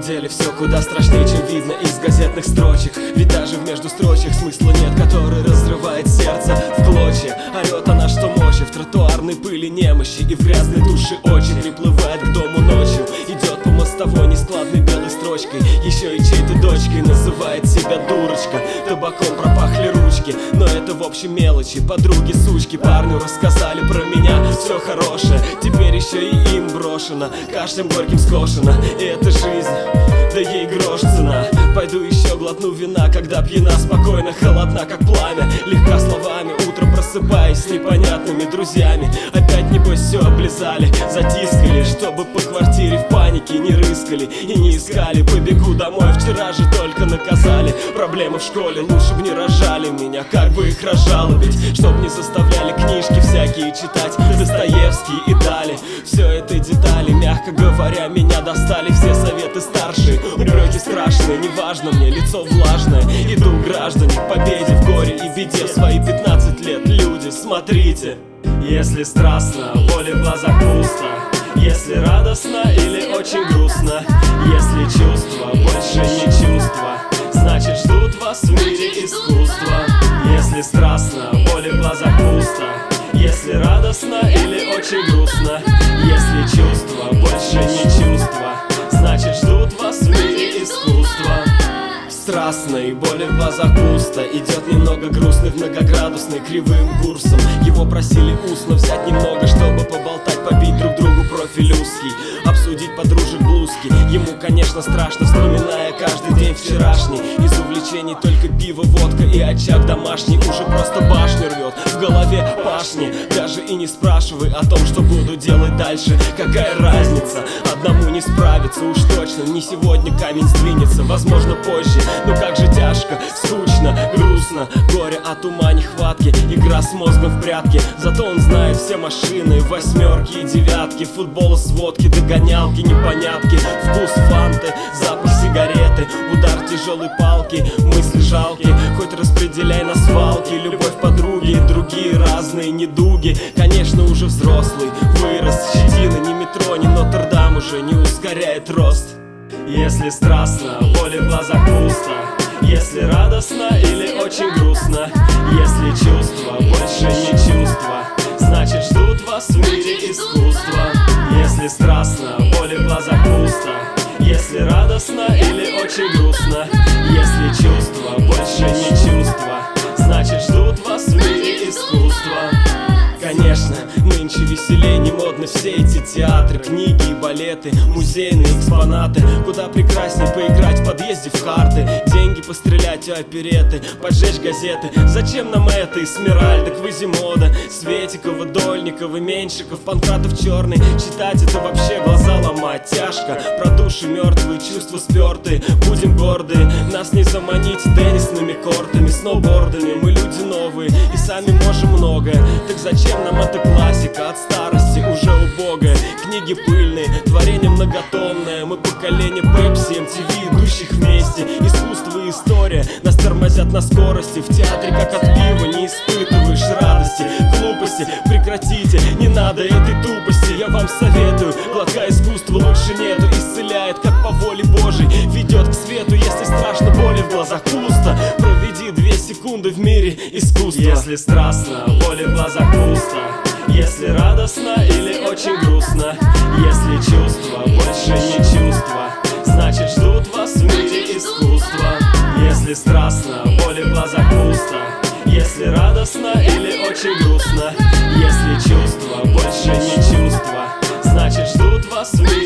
деле все куда страшнее, чем видно из газетных строчек. Ведь даже в междустрочьях смысла нет, который разрывает сердце в клочья. Орет она что мочи в тротуарной пыли немощи, и в грязной душе очи приплывает к дому ночью. Идет по мостовой нескладной белой строчкой, еще и чьей-то дочкой называет себя дурочка. Табаком пропахли ручки, но это в общем мелочи. Подруги, сучки, парню рассказали про меня все хорошее, теперь еще и им брошено, кашлем горьким скошено. И это жизнь, да ей грош цена. Пойду еще глотну вина, когда пьяна, спокойно, холодна как пламя, легка словами. Утром просыпаясь с непонятными друзьями, опять небось все облизали, затискали, чтобы по квартире в панике не рыскали и не искали. Побегу домой, вчера же только наказали. Проблемы в школе, лучше бы не рожали меня, как бы их разжалобить, чтоб не заставляли книжки всякие читать, Достоевский и далее. Все это детали, мягко говоря, меня достали все советы старшие. Упреки страшные, неважно мне, лицо влажное. Иду, граждане, к победе в горе и беде. В свои 15 лет, люди, смотрите. Если страстно, боли в глазах пусто, если радостно или очень грустно, если чувства больше не чувства, значит ждут вас в мире искусства. Если страстно, боли в глазах пусто, если радостно или очень грустно, если чувства больше не чувства, значит ждут вас в мире искусства. Страстно и боли в глазах пусто, идет немного грустный в многоградусный кривым курсом. Его просили устно взять немного, чтобы поболтать, побить друг другу профиль узкий, обсудить подружек блузки. Ему, конечно, страшно, вспоминая каждый день вчерашний. Из увлечений только пиво, водка и очаг домашний. Уже просто башню рвет, в голове пашни. Даже и не спрашивай о том, что буду делать дальше. Какая разница, одному не справиться, уж точно не сегодня камень сдвинется, возможно позже. Но как же тяжко, скучно, грустно, горе от ума нехватки, игра с мозгом в прятки. Зато он знает все машины, восьмерки и девятки, футбол, сводки, догонялки, непонятки, вкус фанты, запах сигареты, удар тяжелой палки, мысли жалкие, хоть распределяй на свалке. Любовь подруги и другие разные недуги. Конечно, уже взрослый, вырос, щетина, ни метро, ни Нотр-Дам уже не ускоряет рост. Если страстно, боли в глазах пусто, если радостно или очень грустно, если чувства больше не чувства, значит ждут вас в мире искусства. Если страстно, боли в глазах пусто, если радостно или очень грустно, если чувства больше не чувства, значит ждут вас в мире искусства. Конечно, нынче веселей, не модны все эти театры, книги и балеты, музейные экспонаты. Куда прекрасней поиграть в подъезде в карты, деньги пострелять у опереты, поджечь газеты. Зачем нам это? Эсмеральда, Квазимода, Светикова, Дольникова, Меньшиков, Панкратов черный. Читать это вообще глаза ломать тяжко. Про души мертвые, чувства спертые, будем горды. Нас не заманить теннисными кортами, сноубордами. Мы люди новые и сами можем многое. Так зачем нам эта классика от старости уже убогая? Книги пыльные, творение многотомное. Мы поколение Пепси, MTV, идущих вместе. Искусство и история нас тормозят на скорости. В театре как от пива не испытываешь радости. Глупости прекратите, не надо этой тупости. Я вам советую, глотка искусства лучше нету. Исцеляет как по воле Божией, ведет к свету. Если страшно, боли в глазах пусто, проведи 2 секунды в мире искусства. Если страстно, боли в глазах пусто, если радостно или очень грустно, если чувства больше не чувства, значит ждут вас в мире искусства. Если страстно, боли в глазах пусто, если радостно или очень грустно, если чувства больше не чувства, значит ждут вас в мире